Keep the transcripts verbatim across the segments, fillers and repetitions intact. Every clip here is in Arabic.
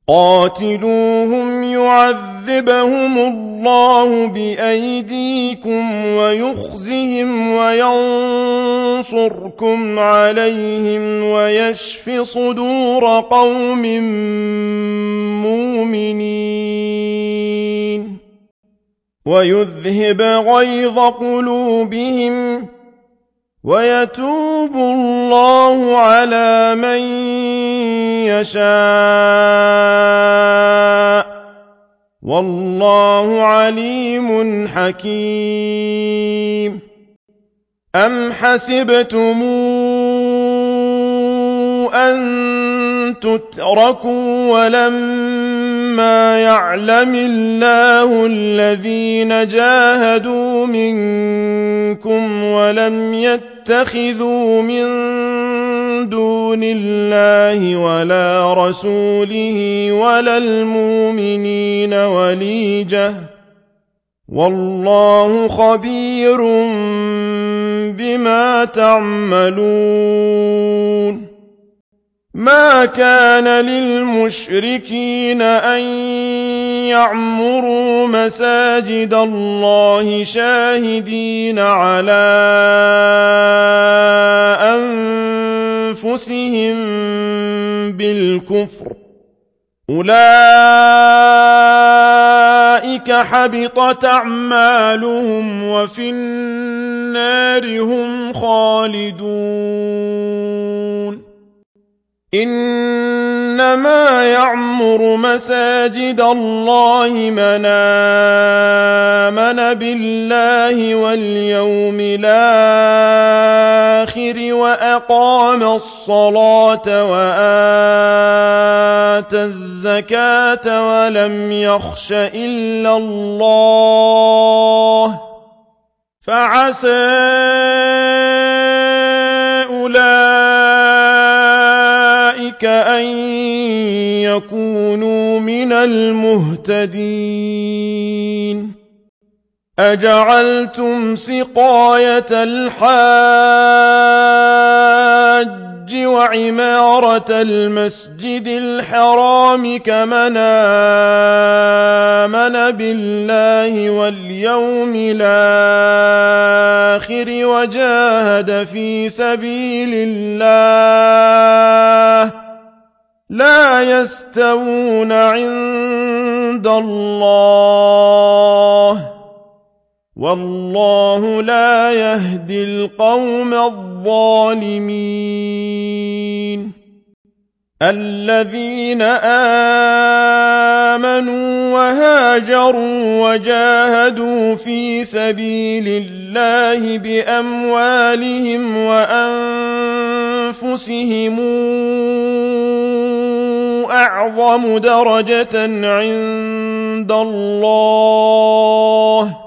قاتلوهم يعذبهم الله بأيديكم ويخزهم وينصركم عليهم ويشف صدور قوم مؤمنين ويذهب غيظ قلوبهم ويتوب الله على من يشاء والله عليم حكيم. أم حسبتم أن تتركوا ولما يعلم الله الذين جاهدوا منكم ولم يتخذوا من دون الله ولا رسوله ولا المؤمنين وليجة والله خبير بما تعملون. ما كان للمشركين أن يعمروا مساجد الله شاهدين على أنفسهم بالكفر أولئك حبطت أعمالهم وفي النار هم خالدون. إنما يعمر مساجد الله من آمن بالله واليوم الآخر وأقام الصلاة وآتى الزكاة ولم يخش إلا الله فعسى أولئك أن يكونوا من المهتدين. أجعلتم سقاية الحاج وعمارة المسجد الحرام كمن آمن بالله واليوم الآخر وجاهد في سبيل الله لا يستوون عند الله والله لا يهدي القوم الظالمين. الذين آمنوا وهاجروا وجاهدوا في سبيل الله بأموالهم وأنفسهم أعظم درجة عند الله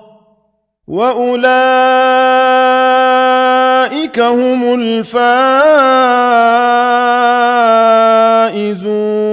وأولئك هم الفائزون.